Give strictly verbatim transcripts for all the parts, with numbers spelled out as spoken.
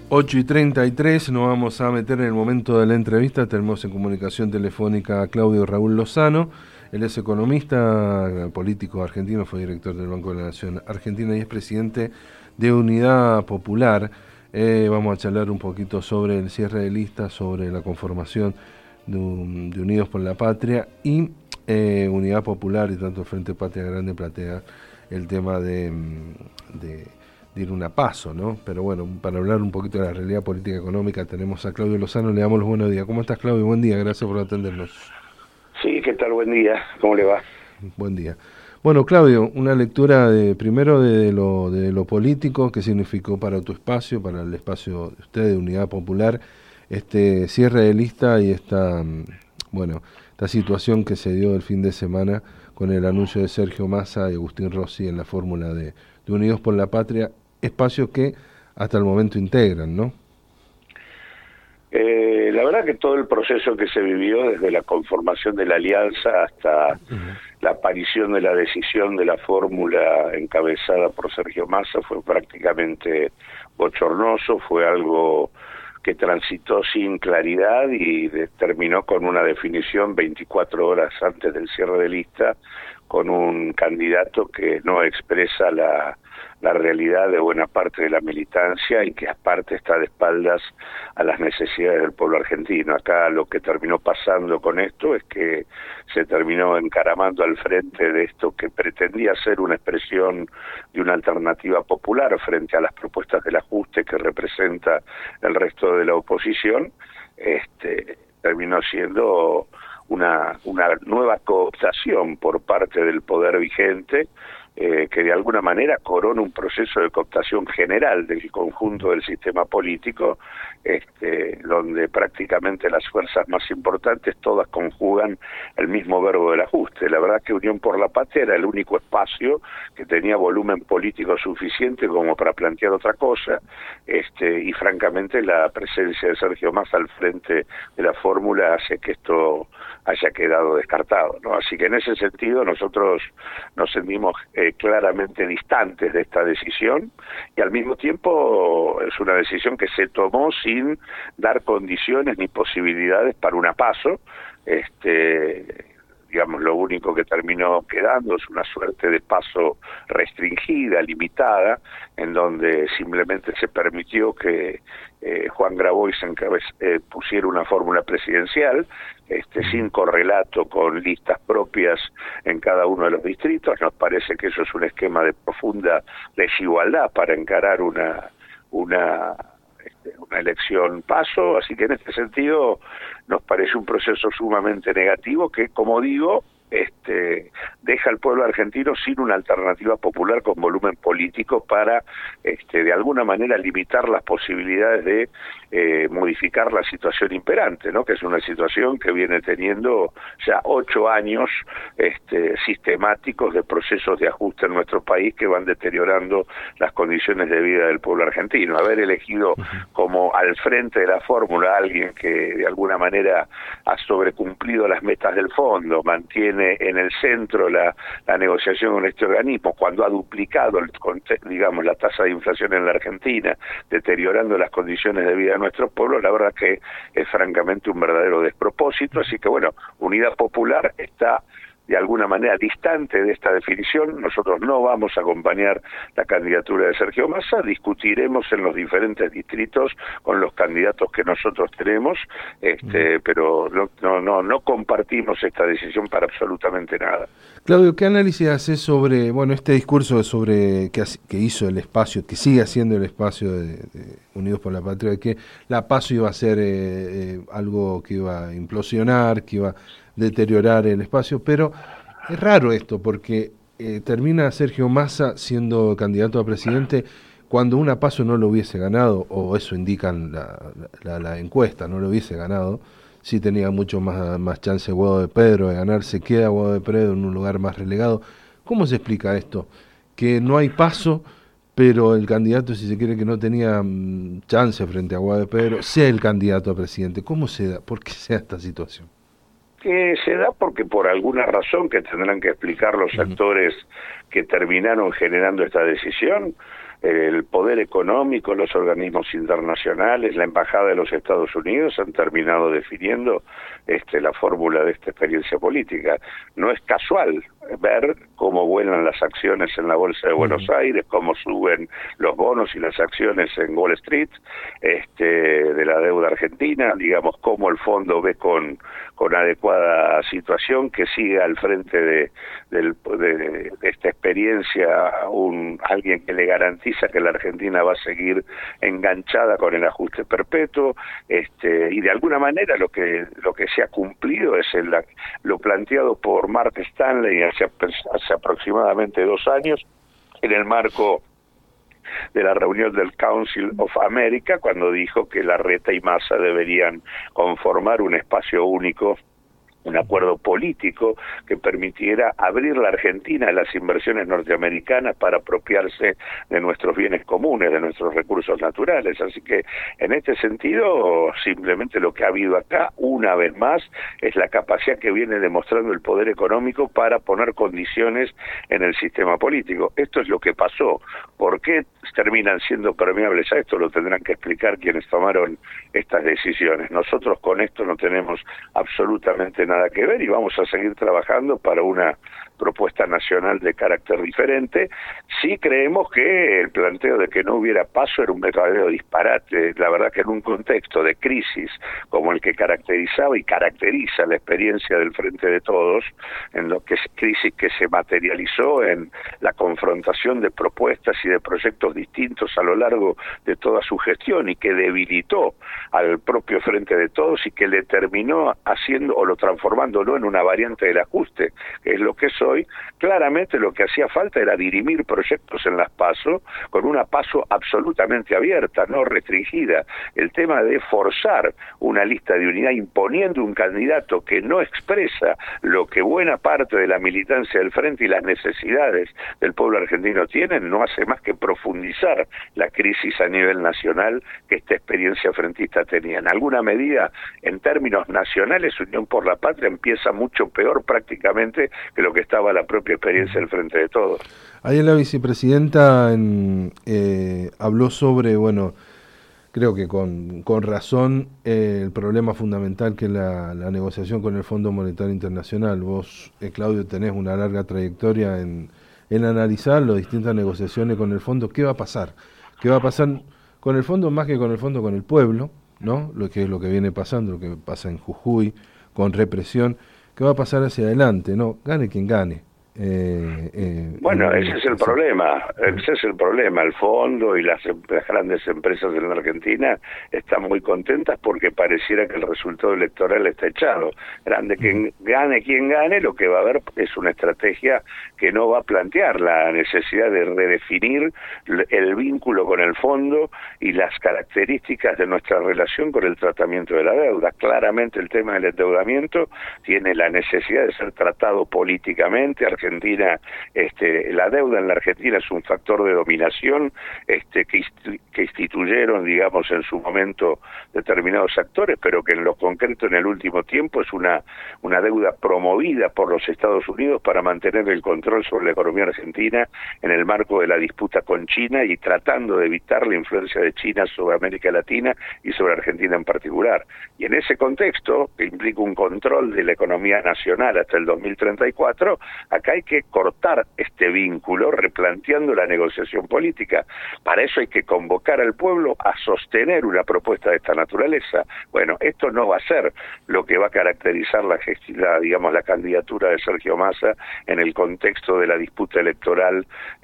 ocho y treinta y tres, nos vamos a meter en el momento de la entrevista. Tenemos en comunicación telefónica a Claudio Raúl Lozano. Él es economista, político argentino, fue director del Banco de la Nación Argentina y es presidente de Unidad Popular. Eh, vamos a charlar un poquito sobre el cierre de listas, sobre la conformación de, un, de Unidos por la Patria y eh, Unidad Popular, y tanto el Frente Patria Grande plantea el tema de... de de ir una paso, ¿no? Pero bueno, para hablar un poquito de la realidad política económica tenemos a Claudio Lozano, le damos los buenos días. ¿Cómo estás, Claudio? Buen día, gracias por atendernos. Sí, ¿qué tal? Buen día, ¿cómo le va? Buen día. Bueno, Claudio, una lectura de primero de lo, de lo político, qué significó para tu espacio, para el espacio de usted, de Unidad Popular, este cierre de lista y esta, bueno, esta situación que se dio el fin de semana con el anuncio de Sergio Massa y Agustín Rossi en la fórmula de, de Unidos por la Patria, espacio que hasta el momento integran, ¿no? Eh, la verdad que todo el proceso que se vivió desde la conformación de la alianza hasta uh-huh. la aparición de la decisión de la fórmula encabezada por Sergio Massa fue prácticamente bochornoso, fue algo que transitó sin claridad y de, terminó con una definición veinticuatro horas antes del cierre de lista, con un candidato que no expresa la, la realidad de buena parte de la militancia y que aparte está de espaldas a las necesidades del pueblo argentino. Acá lo que terminó pasando con esto es que se terminó encaramando al frente de esto que pretendía ser una expresión de una alternativa popular frente a las propuestas del ajuste que representa el resto de la oposición, este, terminó siendo una, una nueva cooptación por parte del poder vigente, eh, que de alguna manera corona un proceso de cooptación general del conjunto del sistema político, este, donde prácticamente las fuerzas más importantes todas conjugan el mismo verbo del ajuste. La verdad que Unión por la Patria era el único espacio que tenía volumen político suficiente como para plantear otra cosa, este, y francamente la presencia de Sergio Massa al frente de la fórmula hace que esto haya quedado descartado, ¿no? Así que en ese sentido nosotros nos sentimos eh, claramente distantes de esta decisión y al mismo tiempo es una decisión que se tomó sin dar condiciones ni posibilidades para una paso. Este, digamos, lo único que terminó quedando es una suerte de paso restringida, limitada, en donde simplemente se permitió que eh, Juan Grabois eh, pusiera una fórmula presidencial, este, sin correlato con listas propias en cada uno de los distritos. Nos parece que eso es un esquema de profunda desigualdad para encarar una una una elección paso, así que en este sentido nos parece un proceso sumamente negativo que, como digo, este deja al pueblo argentino sin una alternativa popular con volumen político para este de alguna manera limitar las posibilidades de eh, modificar la situación imperante, ¿no? Que es una situación que viene teniendo ya ocho años este sistemáticos de procesos de ajuste en nuestro país que van deteriorando las condiciones de vida del pueblo argentino. Haber elegido como al frente de la fórmula a alguien que de alguna manera ha sobrecumplido las metas del fondo, mantiene en el centro la, la negociación con este organismo, cuando ha duplicado, el, digamos, la tasa de inflación en la Argentina, deteriorando las condiciones de vida de nuestro pueblo, la verdad que es francamente un verdadero despropósito. Así que bueno, Unidad Popular está de alguna manera distante de esta definición. Nosotros no vamos a acompañar la candidatura de Sergio Massa, discutiremos en los diferentes distritos con los candidatos que nosotros tenemos, este, pero no, no, no, no compartimos esta decisión para absolutamente nada. Claudio, ¿qué análisis haces sobre, bueno, este discurso sobre que, que hizo el espacio, que sigue haciendo el espacio de, de Unidos por la Patria, de que la PASO iba a ser eh, eh, algo que iba a implosionar, que iba a deteriorar el espacio, pero es raro esto porque eh, termina Sergio Massa siendo candidato a presidente cuando una PASO no lo hubiese ganado, o eso indican la, la, la encuesta, no lo hubiese ganado, sí tenía mucho más, más chance Guado de Pedro de ganar, se queda Guado de Pedro en un lugar más relegado. ¿Cómo se explica esto? Que no hay PASO, pero el candidato, si se quiere, que no tenía um, chance frente a Guado de Pedro, sea el candidato a presidente. ¿Cómo se da? ¿Por qué se da esta situación? Que se da porque por alguna razón que tendrán que explicar los uh-huh. actores que terminaron generando esta decisión, el poder económico, los organismos internacionales, la Embajada de los Estados Unidos han terminado definiendo este, la fórmula de esta experiencia política. No es casual ver cómo vuelan las acciones en la Bolsa de Buenos Aires, cómo suben los bonos y las acciones en Wall Street, este, de la deuda argentina, digamos, cómo el fondo ve con, con adecuada situación que siga al frente de, de, de, de esta experiencia un alguien que le garantiza que la Argentina va a seguir enganchada con el ajuste perpetuo, este, y de alguna manera lo que lo que se ha cumplido es el, lo planteado por Mark Stanley hace, hace aproximadamente dos años en el marco de la reunión del Council of America, cuando dijo que Larreta y Massa deberían conformar un espacio único, un acuerdo político que permitiera abrir la Argentina a las inversiones norteamericanas para apropiarse de nuestros bienes comunes, de nuestros recursos naturales. Así que en este sentido, simplemente lo que ha habido acá, una vez más, es la capacidad que viene demostrando el poder económico para poner condiciones en el sistema político. Esto es lo que pasó. ¿Por qué terminan siendo permeables a esto? Lo tendrán que explicar quienes tomaron estas decisiones. Nosotros con esto no tenemos absolutamente nada que ver y vamos a seguir trabajando para una propuesta nacional de carácter diferente. Sí creemos que el planteo de que no hubiera paso era un verdadero disparate. La verdad que en un contexto de crisis como el que caracterizaba y caracteriza la experiencia del Frente de Todos, en lo que es crisis que se materializó en la confrontación de propuestas y de proyectos distintos a lo largo de toda su gestión y que debilitó al propio Frente de Todos y que le terminó haciendo o lo transformándolo en una variante del ajuste, que es lo que es hoy. Claramente lo que hacía falta era dirimir proyectos en las PASO con una PASO absolutamente abierta, no restringida. El tema de forzar una lista de unidad imponiendo un candidato que no expresa lo que buena parte de la militancia del Frente y las necesidades del pueblo argentino tienen, no hace más que profundizar la crisis a nivel nacional que esta experiencia frentista tenía. En alguna medida, en términos nacionales, Unión por la Patria empieza mucho peor prácticamente que lo que estaba la propia experiencia del Frente de Todos. Ayer la vicepresidenta en, eh, habló sobre, bueno, creo que con, con razón, eh, el problema fundamental que es la, la negociación con el Fondo Monetario Internacional. Vos, eh, Claudio, tenés una larga trayectoria en, en analizar las distintas negociaciones con el Fondo. ¿Qué va a pasar? ¿Qué va a pasar con el Fondo más que con el Fondo, con el pueblo, ¿no? Lo que es lo que viene pasando, lo que pasa en Jujuy, con represión. ¿Qué va a pasar hacia adelante? No, gane quien gane. Eh, eh, bueno, eh, ese es el sí. problema, ese es el problema. El fondo y las, las grandes empresas en la Argentina están muy contentas porque pareciera que el resultado electoral está echado. Grande quien gane, quien gane, lo que va a haber es una estrategia que no va a plantear la necesidad de redefinir el vínculo con el fondo y las características de nuestra relación con el tratamiento de la deuda. Claramente el tema del endeudamiento tiene la necesidad de ser tratado políticamente. Argentina, este, la deuda en la Argentina es un factor de dominación este, que, que instituyeron, digamos, en su momento determinados actores, pero que en lo concreto en el último tiempo es una, una deuda promovida por los Estados Unidos para mantener el control sobre la economía argentina en el marco de la disputa con China y tratando de evitar la influencia de China sobre América Latina y sobre Argentina en particular. Y en ese contexto, que implica un control de la economía nacional hasta el dos mil treinta y cuatro, acá hay que cortar este vínculo replanteando la negociación política. Para eso hay que convocar al pueblo a sostener una propuesta de esta naturaleza. Bueno, esto no va a ser lo que va a caracterizar la, la digamos la candidatura de Sergio Massa en el contexto de la disputa electoral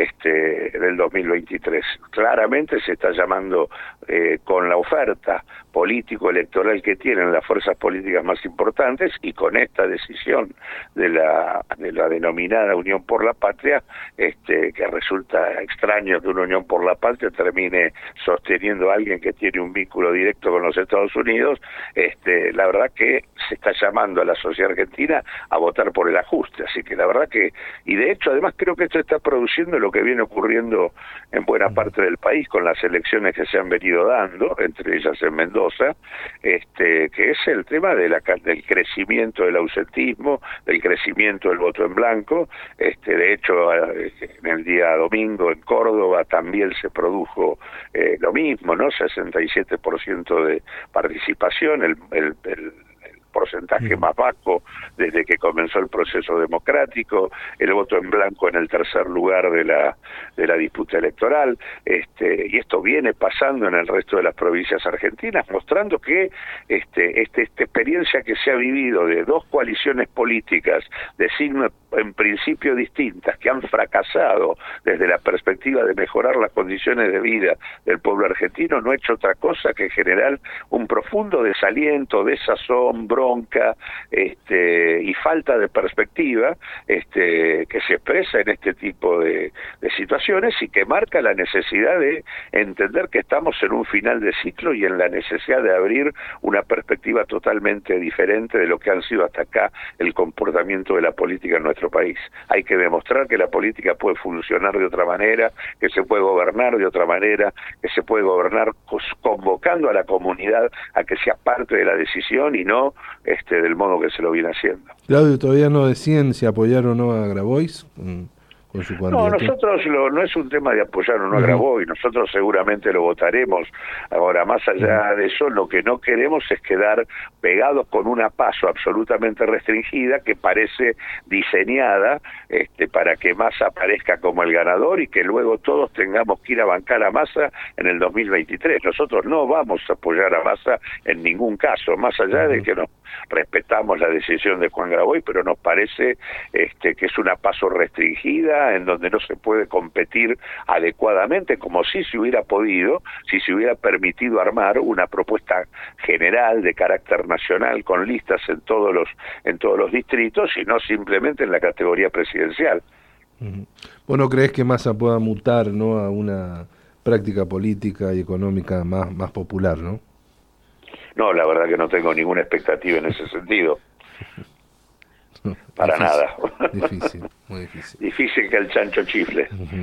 este del dos mil veintitrés. Claramente se está llamando eh, con la oferta político-electoral que tienen las fuerzas políticas más importantes y con esta decisión de la, de la denominada Unión por la Patria, este, que resulta extraño que una Unión por la Patria termine sosteniendo a alguien que tiene un vínculo directo con los Estados Unidos. Este, la verdad que se está llamando a la sociedad argentina a votar por el ajuste, así que la verdad que, y de hecho además creo que esto está produciendo lo que viene ocurriendo en buena parte del país con las elecciones que se han venido dando, entre ellas en Mendoza, Mendoza, este, que es el tema de la, del crecimiento del ausentismo, del crecimiento del voto en blanco. Este, de hecho, en el día domingo en Córdoba también se produjo eh, lo mismo, ¿no? sesenta y siete por ciento de participación, el, el, el porcentaje más bajo desde que comenzó el proceso democrático, el voto en blanco en el tercer lugar de la de la disputa electoral, este y esto viene pasando en el resto de las provincias argentinas, mostrando que este, este esta experiencia que se ha vivido de dos coaliciones políticas de signo en principio distintas, que han fracasado desde la perspectiva de mejorar las condiciones de vida del pueblo argentino, no ha hecho otra cosa que generar un profundo desaliento, desazón, bronca, este, y falta de perspectiva, este, que se expresa en este tipo de, de situaciones y que marca la necesidad de entender que estamos en un final de ciclo y en la necesidad de abrir una perspectiva totalmente diferente de lo que han sido hasta acá el comportamiento de la política en nuestro país. Hay que demostrar que la política puede funcionar de otra manera, que se puede gobernar de otra manera, que se puede gobernar convocando a la comunidad a que sea parte de la decisión y no este del modo que se lo viene haciendo. Claudio, todavía no deciden si apoyar o no a Grabois con, con su candidato. No, nosotros lo, no es un tema de apoyar o no a Grabois, nosotros seguramente lo votaremos. Ahora, más allá de eso, lo que no queremos es quedar pegados con una PASO absolutamente restringida que parece diseñada este, para que Massa aparezca como el ganador y que luego todos tengamos que ir a bancar a Massa en el dos mil veintitrés. Nosotros no vamos a apoyar a Massa en ningún caso, más allá de que nos respetamos la decisión de Juan Grabois, pero nos parece este, que es una PASO restringida en donde no se puede competir adecuadamente, como si se hubiera podido, si se hubiera permitido armar una propuesta general de carácter nacional con listas en todos los en todos los distritos y no simplemente en la categoría presidencial. Uh-huh. ¿Vos no creés que Massa pueda mutar, ¿no?, a una práctica política y económica más más popular, no? No, la verdad que no tengo ninguna expectativa en ese sentido. Para difícil, nada. Difícil, muy difícil. Difícil que el chancho chifle. Uh-huh.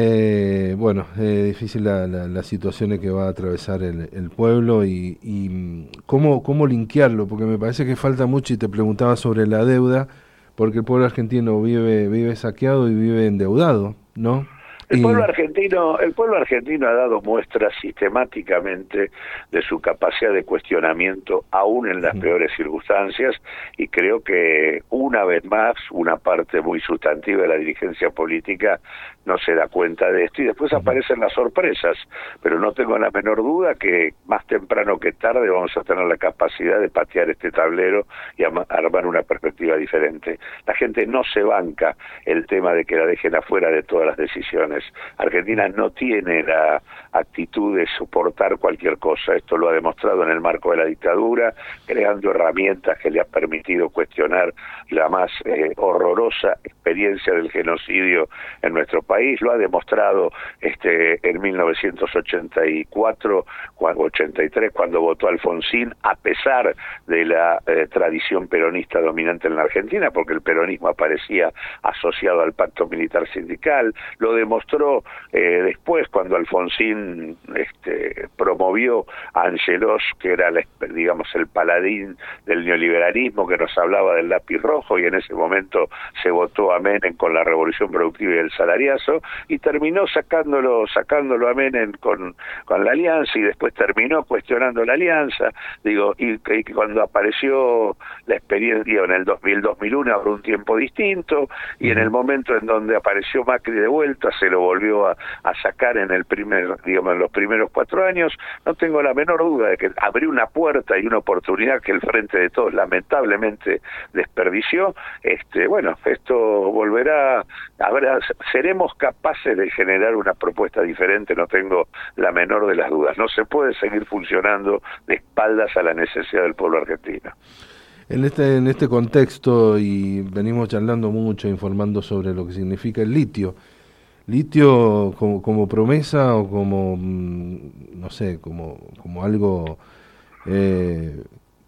Eh, bueno, eh, difícil la, la, la situación que va a atravesar el, el pueblo y, y cómo, cómo linkearlo, porque me parece que falta mucho y te preguntaba sobre la deuda, porque el pueblo argentino vive, vive saqueado y vive endeudado, ¿no? El pueblo argentino, el pueblo argentino ha dado muestras sistemáticamente de su capacidad de cuestionamiento, aún en las peores circunstancias, y creo que una vez más una parte muy sustantiva de la dirigencia política no se da cuenta de esto y después aparecen las sorpresas, pero no tengo la menor duda que más temprano que tarde vamos a tener la capacidad de patear este tablero y armar una perspectiva diferente. La gente no se banca el tema de que la dejen afuera de todas las decisiones. Argentina no tiene la actitud de soportar cualquier cosa, esto lo ha demostrado en el marco de la dictadura, creando herramientas que le han permitido cuestionar la más eh, horrorosa experiencia del genocidio en nuestro país, lo ha demostrado este en mil novecientos ochenta y cuatro, cuando, ochenta y tres, cuando votó Alfonsín, a pesar de la eh, tradición peronista dominante en la Argentina, porque el peronismo aparecía asociado al pacto militar sindical, lo demostró Eh, después cuando Alfonsín este, promovió a Angelós, que era la, digamos el paladín del neoliberalismo, que nos hablaba del lápiz rojo, y en ese momento se votó a Menem con la revolución productiva y el salariazo, y terminó sacándolo sacándolo a Menem con, con la alianza, y después terminó cuestionando la alianza, digo, y, y cuando apareció la experiencia en el dos mil, dos mil uno habrá un tiempo distinto, y en el momento en donde apareció Macri de vuelta se lo volvió a, a sacar en el primer, digamos, en los primeros cuatro años. No tengo la menor duda de que abrió una puerta y una oportunidad que el Frente de Todos lamentablemente desperdició. Este, bueno, esto volverá, habrá, seremos capaces de generar una propuesta diferente, no tengo la menor de las dudas. No se puede seguir funcionando de espaldas a la necesidad del pueblo argentino. En este, en este contexto, y venimos charlando mucho, informando sobre lo que significa el litio, litio como, como promesa o como, no sé, como, como algo eh,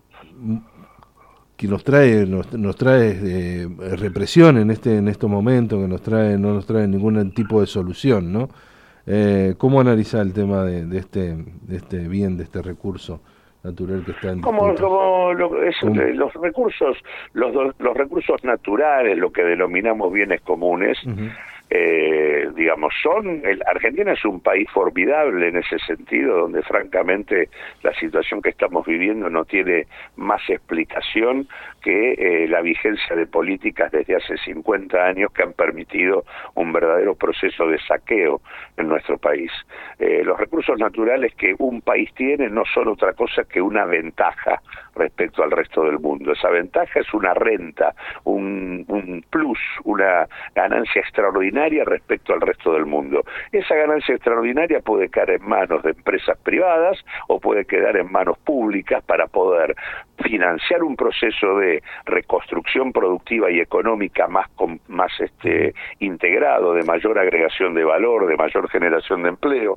que nos trae nos, nos trae eh, represión en este en estos momentos, que nos trae no nos trae ningún tipo de solución, ¿no? Eh, ¿Cómo analizar el tema de, de este de este bien, de este recurso natural que está en como, disputa. como lo, es, um. los recursos los, los recursos naturales, lo que denominamos bienes comunes, uh-huh. Eh, digamos, son, el, Argentina es un país formidable en ese sentido, donde francamente la situación que estamos viviendo no tiene más explicación que eh, la vigencia de políticas desde hace cincuenta años que han permitido un verdadero proceso de saqueo en nuestro país. Eh, los recursos naturales que un país tiene no son otra cosa que una ventaja respecto al resto del mundo. Esa ventaja es una renta, un, un plus, una ganancia extraordinaria respecto al resto del mundo. Esa ganancia extraordinaria puede caer en manos de empresas privadas o puede quedar en manos públicas para poder financiar un proceso de reconstrucción productiva y económica más, más este, integrado, de mayor agregación de valor, de mayor generación de empleo,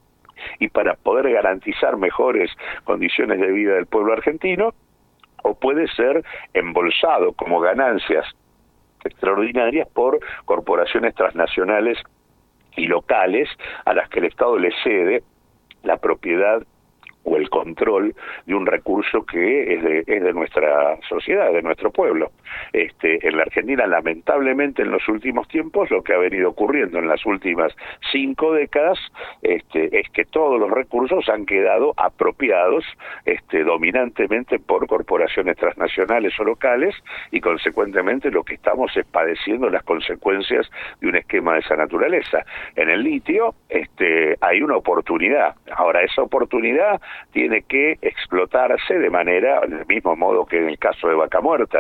y para poder garantizar mejores condiciones de vida del pueblo argentino, o puede ser embolsado como ganancias extraordinarias por corporaciones transnacionales y locales a las que el Estado le cede la propiedad o el control de un recurso que es de, es de nuestra sociedad, de nuestro pueblo. Este, en la Argentina, lamentablemente, en los últimos tiempos, lo que ha venido ocurriendo en las últimas cinco décadas este, es que todos los recursos han quedado apropiados este, dominantemente por corporaciones transnacionales o locales, y consecuentemente lo que estamos es padeciendo las consecuencias de un esquema de esa naturaleza. En el litio este, hay una oportunidad. Ahora, esa oportunidad tiene que explotarse de manera, del mismo modo que en el caso de Vaca Muerta.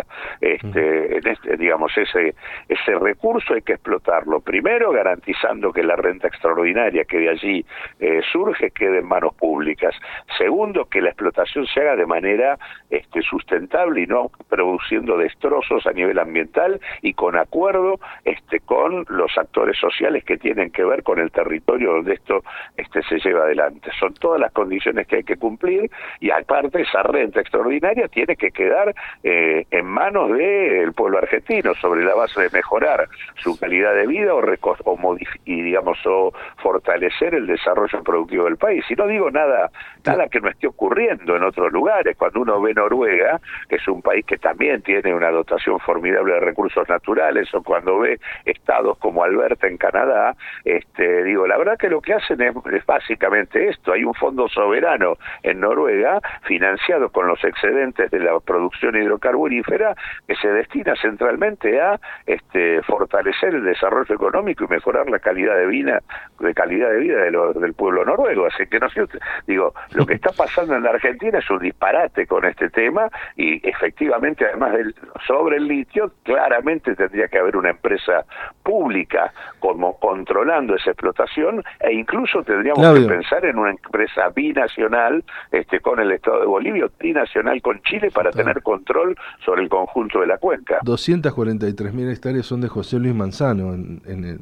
Este, en este, digamos, ese, ese recurso hay que explotarlo. Primero, garantizando que la renta extraordinaria que de allí eh, surge quede en manos públicas. Segundo, que la explotación se haga de manera este, sustentable y no produciendo destrozos a nivel ambiental y con acuerdo este, con los actores sociales que tienen que ver con el territorio donde esto este, se lleva adelante. Son todas las condiciones que hay que cumplir, y aparte esa renta extraordinaria tiene que quedar eh, en manos del pueblo argentino sobre la base de mejorar su calidad de vida o, o modificar y digamos o fortalecer el desarrollo productivo del país. Y no digo nada nada que no esté ocurriendo en otros lugares. Cuando uno ve Noruega, que es un país que también tiene una dotación formidable de recursos naturales, o cuando ve estados como Alberta en Canadá, este digo, la verdad que lo que hacen es, es básicamente esto. Hay un fondo soberano en Noruega, financiado con los excedentes de la producción hidrocarburífera, que se destina centralmente a este, fortalecer el desarrollo económico y mejorar la calidad de vida, de calidad de vida de lo, del pueblo noruego. Así que no sé, digo, lo que está pasando en la Argentina es un disparate con este tema, y efectivamente, además del, sobre el litio, claramente tendría que haber una empresa pública como controlando esa explotación, e incluso tendríamos Claudio. que pensar en una empresa binacional este, con el Estado de Bolivia, trinacional con Chile, para Total. tener control sobre el conjunto de la cuenca. doscientas cuarenta y tres mil hectáreas son de José Luis Manzano en, en, el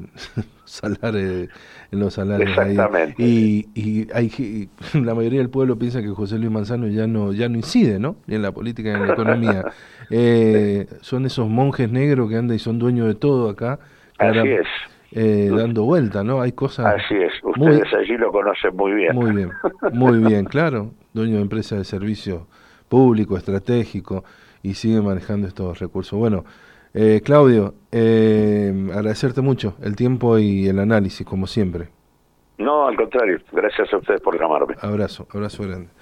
salares, en los salarios. Exactamente. Ahí. Y, y, hay, y la mayoría del pueblo piensa que José Luis Manzano ya no ya no incide, ¿no? Ni en la política ni en la economía. eh, son esos monjes negros que andan y son dueños de todo acá. Así ahora, es. Eh, dando vuelta, ¿no? Hay cosas... Así es, ustedes muy, allí lo conocen muy bien. Muy bien, muy bien, claro. Dueño de empresa de servicio público, estratégico, y sigue manejando estos recursos. Bueno, eh, Claudio, eh, agradecerte mucho el tiempo y el análisis, como siempre. No, al contrario, gracias a ustedes por llamarme. Abrazo, abrazo grande.